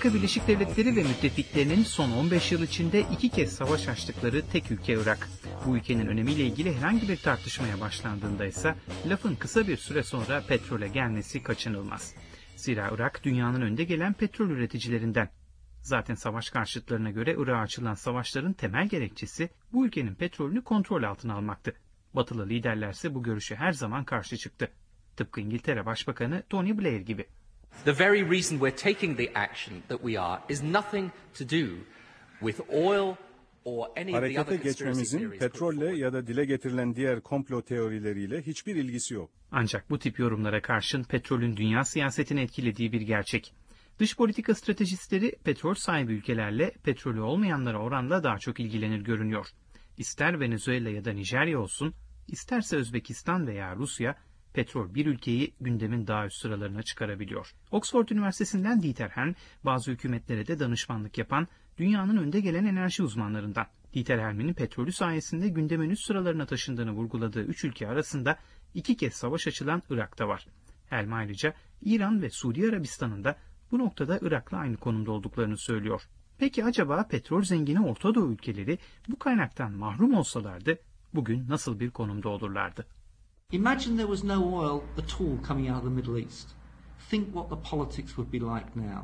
Amerika Birleşik Devletleri ve müttefiklerinin son 15 yıl içinde 2 kez savaş açtıkları tek ülke Irak. Bu ülkenin önemiyle ilgili herhangi bir tartışmaya başlandığında ise lafın kısa bir süre sonra petrole gelmesi kaçınılmaz. Zira Irak dünyanın önde gelen petrol üreticilerinden. Zaten savaş karşıtlarına göre Irak'a açılan savaşların temel gerekçesi bu ülkenin petrolünü kontrol altına almaktı. Batılı liderlerse bu görüşe her zaman karşı çıktı. Tıpkı İngiltere Başbakanı Tony Blair gibi. The very reason we're taking the action that we are is nothing to do with oil or any of the other Harekete conspiracy geçmemizin theories. petrolle ya da dile getirilen diğer komplo teorileriyle hiçbir ilgisi yok. Ancak bu tip yorumlara karşın petrolün dünya siyasetini etkilediği bir gerçek. Dış politika stratejistleri petrol sahibi ülkelerle petrolü olmayanlara oranla daha çok ilgilenir görünüyor. İster Venezuela ya da Nijerya olsun, isterse Özbekistan veya Rusya, petrol bir ülkeyi gündemin daha üst sıralarına çıkarabiliyor. Oxford Üniversitesi'nden Dieter Helm, bazı hükümetlere de danışmanlık yapan dünyanın önde gelen enerji uzmanlarından. Dieter Helm'in petrolü sayesinde gündemin üst sıralarına taşındığını vurguladığı 3 ülke arasında 2 kez savaş açılan Irak'ta var. Helm ayrıca İran ve Suudi Arabistan'ın da bu noktada Irak'la aynı konumda olduklarını söylüyor. Peki acaba petrol zengini Orta Doğu ülkeleri bu kaynaktan mahrum olsalardı bugün nasıl bir konumda olurlardı? Imagine there was no oil at all coming out of the Middle East. Think what the politics would be like now.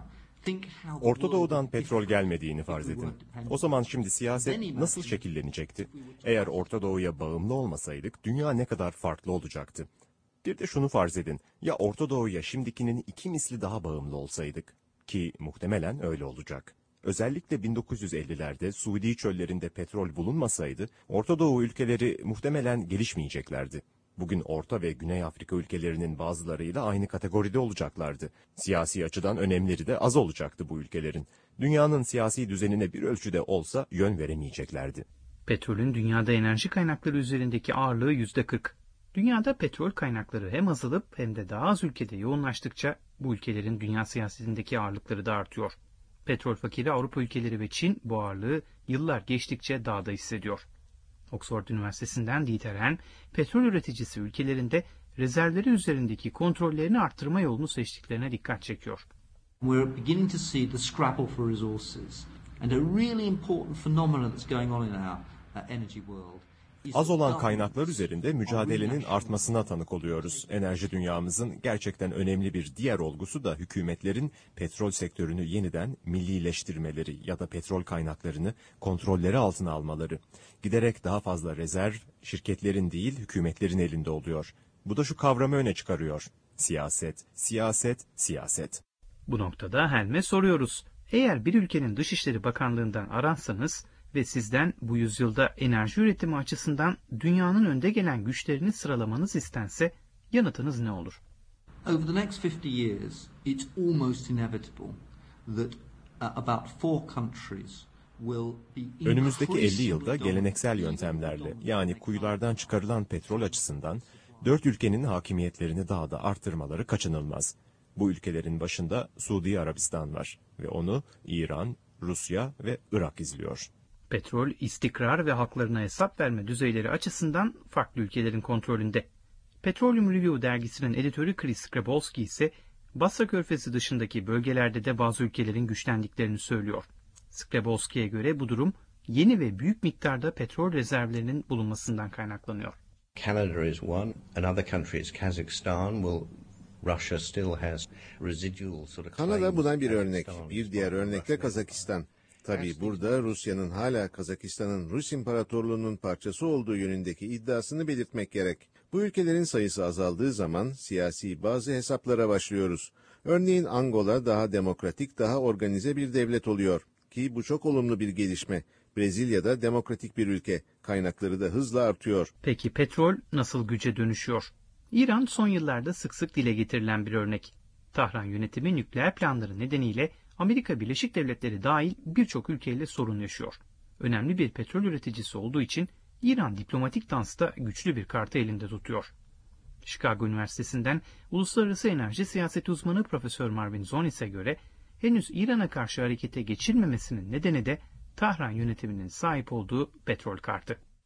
Orta Doğu'dan petrol gelmediğini farz edin. O zaman şimdi siyaset nasıl şekillenecekti? Eğer Orta Doğu'ya bağımlı olmasaydık dünya ne kadar farklı olacaktı? Bir de şunu farz edin, ya Orta Doğu'ya şimdikinin 2 misli daha bağımlı olsaydık? Ki muhtemelen öyle olacak. Özellikle 1950'lerde Suudi çöllerinde petrol bulunmasaydı, Orta Doğu ülkeleri muhtemelen gelişmeyeceklerdi. Bugün Orta ve Güney Afrika ülkelerinin bazılarıyla aynı kategoride olacaklardı. Siyasi açıdan önemleri de az olacaktı bu ülkelerin. Dünyanın siyasi düzenine bir ölçüde olsa yön veremeyeceklerdi. Petrolün dünyada enerji kaynakları üzerindeki ağırlığı %40. Dünyada petrol kaynakları hem azalıp hem de daha az ülkede yoğunlaştıkça bu ülkelerin dünya siyasetindeki ağırlıkları da artıyor. Petrol fakiri Avrupa ülkeleri ve Çin bu ağırlığı yıllar geçtikçe daha da hissediyor. Oxford Üniversitesi'nden Dieter Helm, petrol üreticisi ülkelerinde rezervleri üzerindeki kontrollerini arttırma yolunu seçtiklerine dikkat çekiyor. We're beginning to see the scrabble for resources and a really important phenomenon that's going on in our energy world. Az olan kaynaklar üzerinde mücadelenin artmasına tanık oluyoruz. Enerji dünyamızın gerçekten önemli bir diğer olgusu da hükümetlerin petrol sektörünü yeniden millileştirmeleri ya da petrol kaynaklarını kontrolleri altına almaları. Giderek daha fazla rezerv şirketlerin değil hükümetlerin elinde oluyor. Bu da şu kavramı öne çıkarıyor. Siyaset, siyaset, siyaset. Bu noktada Helm'e soruyoruz. Eğer bir ülkenin Dışişleri Bakanlığı'ndan aransanız ve sizden bu yüzyılda enerji üretimi açısından dünyanın önde gelen güçlerini sıralamanız istense yanıtınız ne olur? Over the next 50 years, it's almost inevitable that about 4 countries will be Önümüzdeki 50 yılda geleneksel yöntemlerle yani kuyulardan çıkarılan petrol açısından 4 ülkenin hakimiyetlerini daha da arttırmaları kaçınılmaz. Bu ülkelerin başında Suudi Arabistan var ve onu İran, Rusya ve Irak izliyor. Petrol, istikrar ve halklarına hesap verme düzeyleri açısından farklı ülkelerin kontrolünde. Petroleum Review dergisinin editörü Chris Skrebowski ise Basra Körfezi dışındaki bölgelerde de bazı ülkelerin güçlendiklerini söylüyor. Skrebowski'ye göre bu durum yeni ve büyük miktarda petrol rezervlerinin bulunmasından kaynaklanıyor. Canada is one, another country is Kazakhstan. Russia still has residual sort of Kanada buna bir örnek. Bir diğer örnek de Kazakistan. Tabii burada Rusya'nın hala Kazakistan'ın Rus İmparatorluğu'nun parçası olduğu yönündeki iddiasını belirtmek gerek. Bu ülkelerin sayısı azaldığı zaman siyasi bazı hesaplara başlıyoruz. Örneğin Angola daha demokratik, daha organize bir devlet oluyor. Ki bu çok olumlu bir gelişme. Brezilya'da demokratik bir ülke. Kaynakları da hızla artıyor. Peki petrol nasıl güce dönüşüyor? İran son yıllarda sık sık dile getirilen bir örnek. Tahran yönetimi nükleer planları nedeniyle Amerika Birleşik Devletleri dahil birçok ülkeyle sorun yaşıyor. Önemli bir petrol üreticisi olduğu için İran diplomatik dansta güçlü bir kartı elinde tutuyor. Chicago Üniversitesi'nden uluslararası enerji siyaseti uzmanı Profesör Marvin Zonis'e göre henüz İran'a karşı harekete geçilmemesinin nedeni de Tahran yönetiminin sahip olduğu petrol kartı.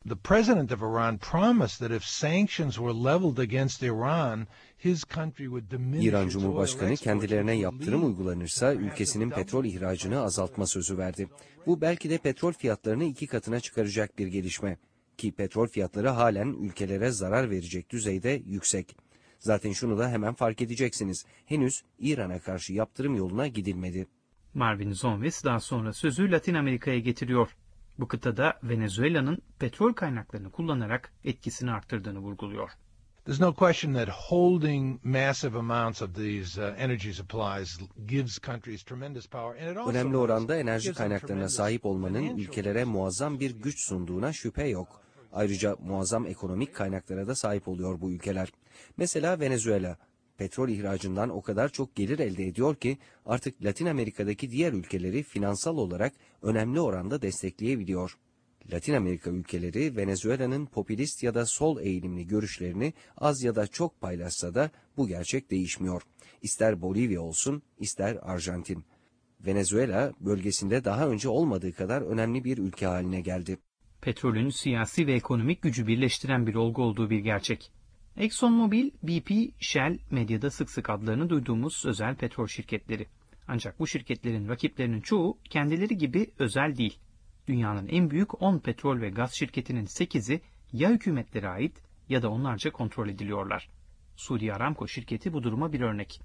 The president of Iran promised that if sanctions were leveled against Iran, his country would diminish İran its oil Cumhurbaşkanı exports, kendilerine which would yaptırım lead uygulanırsa ülkesinin petrol ihracını azaltma sözü verdi. Bu belki de petrol fiyatlarını 2 katına çıkaracak bir gelişme. Ki petrol fiyatları halen ülkelere zarar verecek düzeyde yüksek. Zaten şunu da hemen fark edeceksiniz. Henüz İran'a karşı yaptırım yoluna gidilmedi. Marvin Zonves daha sonra sözü Latin Amerika'ya getiriyor. Bu kıtada Venezuela'nın petrol kaynaklarını kullanarak etkisini arttırdığını vurguluyor. There's no question that holding massive amounts of these energy supplies gives countries tremendous power. And it also Önemli oranda enerji gives them kaynaklarına tremendous sahip olmanın financial ülkelere muazzam bir güç sunduğuna şüphe yok. Ayrıca muazzam ekonomik kaynaklara da sahip oluyor bu ülkeler. Mesela Venezuela, petrol ihracından o kadar çok gelir elde ediyor ki artık Latin Amerika'daki diğer ülkeleri finansal olarak önemli oranda destekleyebiliyor. Latin Amerika ülkeleri Venezuela'nın popülist ya da sol eğilimli görüşlerini az ya da çok paylaşsa da bu gerçek değişmiyor. İster Bolivya olsun, ister Arjantin. Venezuela bölgesinde daha önce olmadığı kadar önemli bir ülke haline geldi. Petrolün siyasi ve ekonomik gücü birleştiren bir olgu olduğu bir gerçek. ExxonMobil, BP, Shell medyada sık sık adlarını duyduğumuz özel petrol şirketleri. Ancak bu şirketlerin rakiplerinin çoğu kendileri gibi özel değil. Dünyanın en büyük 10 petrol ve gaz şirketinin 8'i ya hükümetlere ait ya da onlarca kontrol ediliyorlar. Suudi Aramco şirketi bu duruma bir örnek.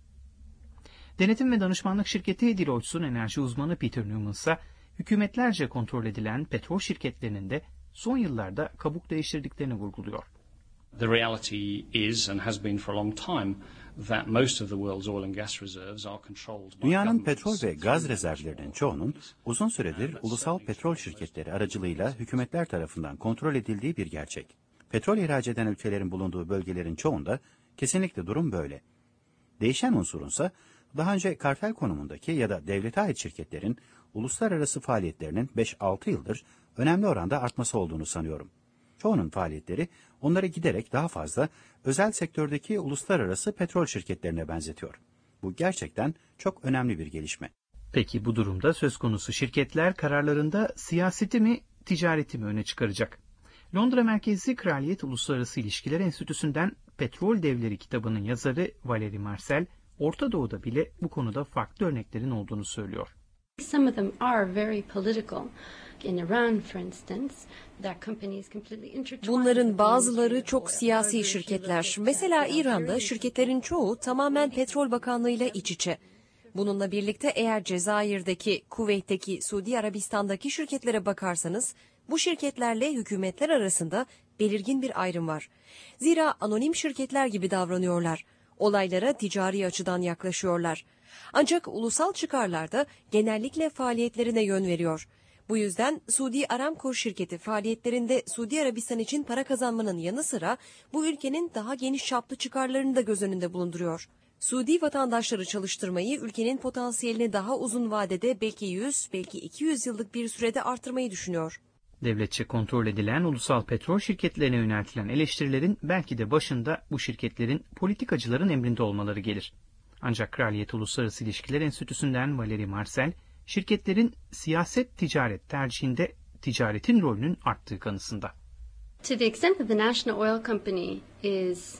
Denetim ve danışmanlık şirketi Deloitte'un enerji uzmanı Peter Newman ise hükümetlerce kontrol edilen petrol şirketlerinin de son yıllarda kabuk değiştirdiklerini vurguluyor. The reality is and has been for a long time that most of the world's oil and gas reserves are controlled by Dünyanın petrol ve gaz rezervlerinin çoğunun uzun süredir ulusal petrol şirketleri aracılığıyla hükümetler tarafından kontrol edildiği bir gerçek. Petrol ihraç eden ülkelerin bulunduğu bölgelerin çoğunda kesinlikle durum böyle. Değişen unsurunsa daha önce kartel konumundaki ya da devlete ait şirketlerin uluslararası faaliyetlerinin 5-6 yıldır önemli oranda artması olduğunu sanıyorum. Çoğunun faaliyetleri onları giderek daha fazla özel sektördeki uluslararası petrol şirketlerine benzetiyor. Bu gerçekten çok önemli bir gelişme. Peki bu durumda söz konusu şirketler kararlarında siyaseti mi, ticareti mi öne çıkaracak? Londra merkezli Kraliyet Uluslararası İlişkiler Enstitüsü'nden Petrol Devleri kitabının yazarı Valerie Marcel, Orta Doğu'da bile bu konuda farklı örneklerin olduğunu söylüyor. Some of them are very political. In Iran, for instance, that companies completely intertwined. Bunların bazıları çok siyasi şirketler. Mesela İran'da şirketlerin çoğu tamamen Petrol Bakanlığı ile iç içe. Bununla birlikte eğer Cezayir'deki, Kuveyt'teki, Suudi Arabistan'daki şirketlere bakarsanız, bu şirketlerle hükümetler arasında belirgin bir ayrım var. Zira anonim şirketler gibi davranıyorlar. Olaylara ticari açıdan yaklaşıyorlar. Ancak ulusal çıkarlar da genellikle faaliyetlerine yön veriyor. Bu yüzden Suudi Aramco şirketi faaliyetlerinde Suudi Arabistan için para kazanmanın yanı sıra bu ülkenin daha geniş çaplı çıkarlarını da göz önünde bulunduruyor. Suudi vatandaşları çalıştırmayı, ülkenin potansiyelini daha uzun vadede belki 100, belki 200 yıllık bir sürede artırmayı düşünüyor. Devletçe kontrol edilen ulusal petrol şirketlerine yöneltilen eleştirilerin belki de başında bu şirketlerin politikacıların emrinde olmaları gelir. Ancak Kraliyet Uluslararası İlişkiler Enstitüsü'nden Valerie Marcel, şirketlerin siyaset-ticaret tercihinde ticaretin rolünün arttığı kanısında. To the extent that the National Oil Company is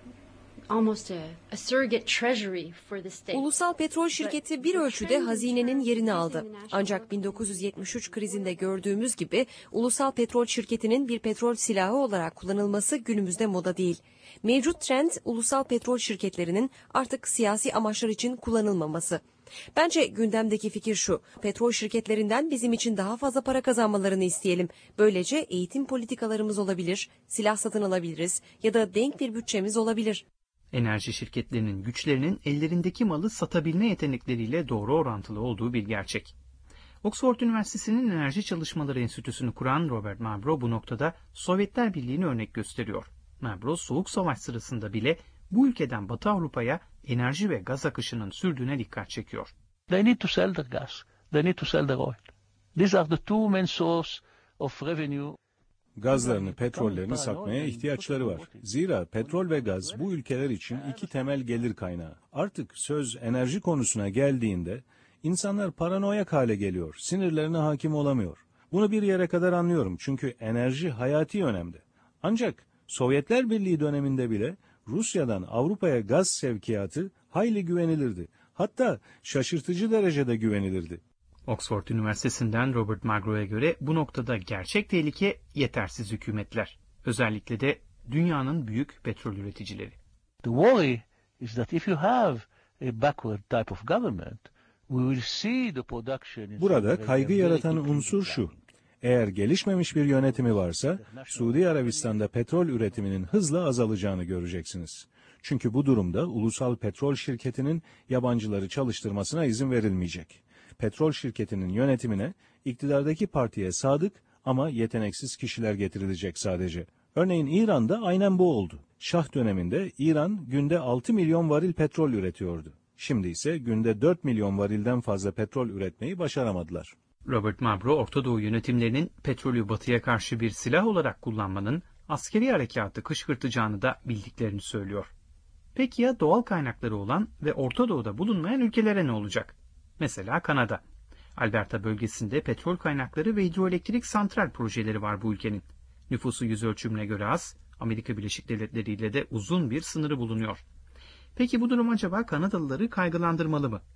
almost a surrogate treasury for the state. Ulusal petrol şirketi bir ölçüde hazinenin yerini aldı. Ancak 1973 krizinde gördüğümüz gibi ulusal petrol şirketinin bir petrol silahı olarak kullanılması günümüzde moda değil. Mevcut trend ulusal petrol şirketlerinin artık siyasi amaçlar için kullanılmaması. Bence gündemdeki fikir şu, petrol şirketlerinden bizim için daha fazla para kazanmalarını isteyelim. Böylece eğitim politikalarımız olabilir, silah satın alabiliriz ya da denk bir bütçemiz olabilir. Enerji şirketlerinin güçlerinin ellerindeki malı satabilme yetenekleriyle doğru orantılı olduğu bir gerçek. Oxford Üniversitesi'nin Enerji Çalışmaları Enstitüsü'nü kuran Robert Mabro bu noktada Sovyetler Birliği'ni örnek gösteriyor. Mabro, Soğuk Savaş sırasında bile bu ülkeden Batı Avrupa'ya enerji ve gaz akışının sürdüğüne dikkat çekiyor. They need to sell their gas. They need to sell their oil. These are the two main sources of revenue. Gazlarını, petrollerini satmaya ihtiyaçları var. Zira petrol ve gaz bu ülkeler için iki temel gelir kaynağı. Artık söz enerji konusuna geldiğinde insanlar paranoyak hale geliyor, sinirlerine hakim olamıyor. Bunu bir yere kadar anlıyorum çünkü enerji hayati önemde. Ancak Sovyetler Birliği döneminde bile Rusya'dan Avrupa'ya gaz sevkiyatı hayli güvenilirdi. Hatta şaşırtıcı derecede güvenilirdi. Oxford Üniversitesi'nden Robert Magro'ya göre bu noktada gerçek tehlike yetersiz hükümetler. Özellikle de dünyanın büyük petrol üreticileri. The worry is that if you have a backward type of government, we will see the production. Burada kaygı yaratan unsur şu. Eğer gelişmemiş bir yönetimi varsa, Suudi Arabistan'da petrol üretiminin hızla azalacağını göreceksiniz. Çünkü bu durumda ulusal petrol şirketinin yabancıları çalıştırmasına izin verilmeyecek. Petrol şirketinin yönetimine iktidardaki partiye sadık ama yeteneksiz kişiler getirilecek sadece. Örneğin İran'da aynen bu oldu. Şah döneminde İran günde 6 milyon varil petrol üretiyordu. Şimdi ise günde 4 milyon varilden fazla petrol üretmeyi başaramadılar. Robert Mabro, Orta Doğu yönetimlerinin petrolü batıya karşı bir silah olarak kullanmanın askeri harekatı kışkırtacağını da bildiklerini söylüyor. Peki ya doğal kaynakları olan ve Orta Doğu'da bulunmayan ülkelere ne olacak? Mesela Kanada. Alberta bölgesinde petrol kaynakları ve hidroelektrik santral projeleri var bu ülkenin. Nüfusu yüz ölçümüne göre az, Amerika Birleşik Devletleri ile de uzun bir sınırı bulunuyor. Peki bu durum acaba Kanadalıları kaygılandırmalı mı?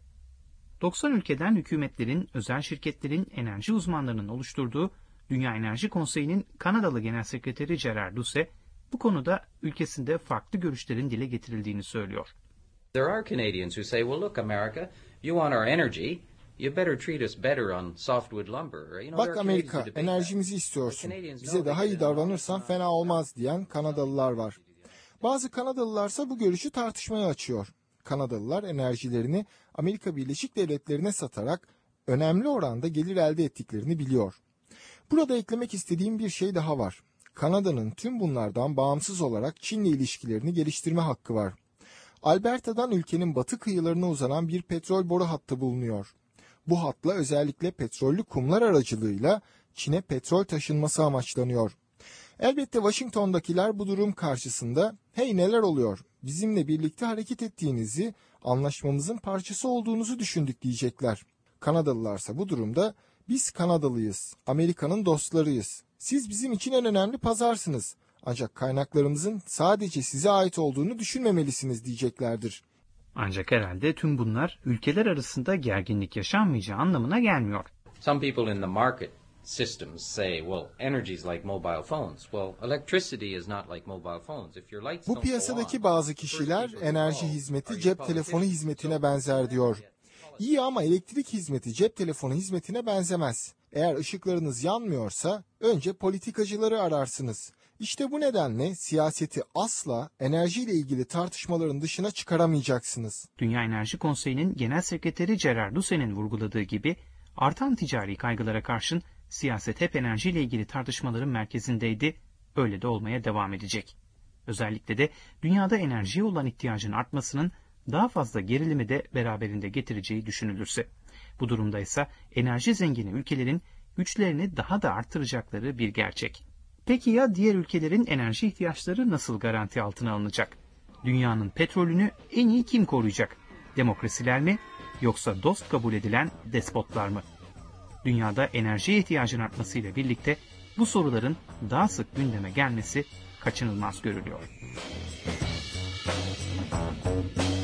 90 ülkeden hükümetlerin, özel şirketlerin, enerji uzmanlarının oluşturduğu Dünya Enerji Konseyi'nin Kanadalı Genel Sekreteri Gerard Doucet, bu konuda ülkesinde farklı görüşlerin dile getirildiğini söylüyor. There are Canadians who say, well look America, you want our energy, you better treat us better on softwood lumber. Bak Amerika, enerjimizi istiyorsun. Bize daha iyi davranırsan fena olmaz diyen Kanadalılar var. Bazı Kanadalılarsa bu görüşü tartışmaya açıyor. Kanadalılar enerjilerini Amerika Birleşik Devletleri'ne satarak önemli oranda gelir elde ettiklerini biliyor. Burada eklemek istediğim bir şey daha var. Kanada'nın tüm bunlardan bağımsız olarak Çin'le ilişkilerini geliştirme hakkı var. Alberta'dan ülkenin batı kıyılarına uzanan bir petrol boru hattı bulunuyor. Bu hatla özellikle petrollü kumlar aracılığıyla Çin'e petrol taşınması amaçlanıyor. Elbette Washington'dakiler bu durum karşısında hey neler oluyor, bizimle birlikte hareket ettiğinizi, anlaşmamızın parçası olduğunuzu düşündük diyecekler. Kanadalılarsa bu durumda biz Kanadalıyız, Amerika'nın dostlarıyız. Siz bizim için en önemli pazarsınız. Ancak kaynaklarımızın sadece size ait olduğunu düşünmemelisiniz diyeceklerdir. Ancak herhalde tüm bunlar ülkeler arasında gerginlik yaşanmayacağı anlamına gelmiyor. Some people in the market systems say, well, energy is like mobile phones. Well, electricity is not like mobile phones. If your lights Bu piyasadaki bazı kişiler enerji hizmeti cep telefonu hizmetine benzer diyor. İyi ama elektrik hizmeti cep telefonu hizmetine benzemez. Eğer ışıklarınız yanmıyorsa önce politikacıları ararsınız. İşte bu nedenle siyaseti asla enerjiyle ilgili tartışmaların dışına çıkaramayacaksınız. Dünya Enerji Konseyi'nin Genel Sekreteri Gerard Doucet'in vurguladığı gibi artan ticari kaygılara karşın siyaset hep enerjiyle ilgili tartışmaların merkezindeydi, öyle de olmaya devam edecek. Özellikle de dünyada enerjiye olan ihtiyacın artmasının daha fazla gerilimi de beraberinde getireceği düşünülürse. Bu durumda ise enerji zengini ülkelerin güçlerini daha da arttıracakları bir gerçek. Peki ya diğer ülkelerin enerji ihtiyaçları nasıl garanti altına alınacak? Dünyanın petrolünü en iyi kim koruyacak? Demokrasiler mi yoksa dost kabul edilen despotlar mı? Dünyada enerji ihtiyacın artmasıyla birlikte bu soruların daha sık gündeme gelmesi kaçınılmaz görülüyor.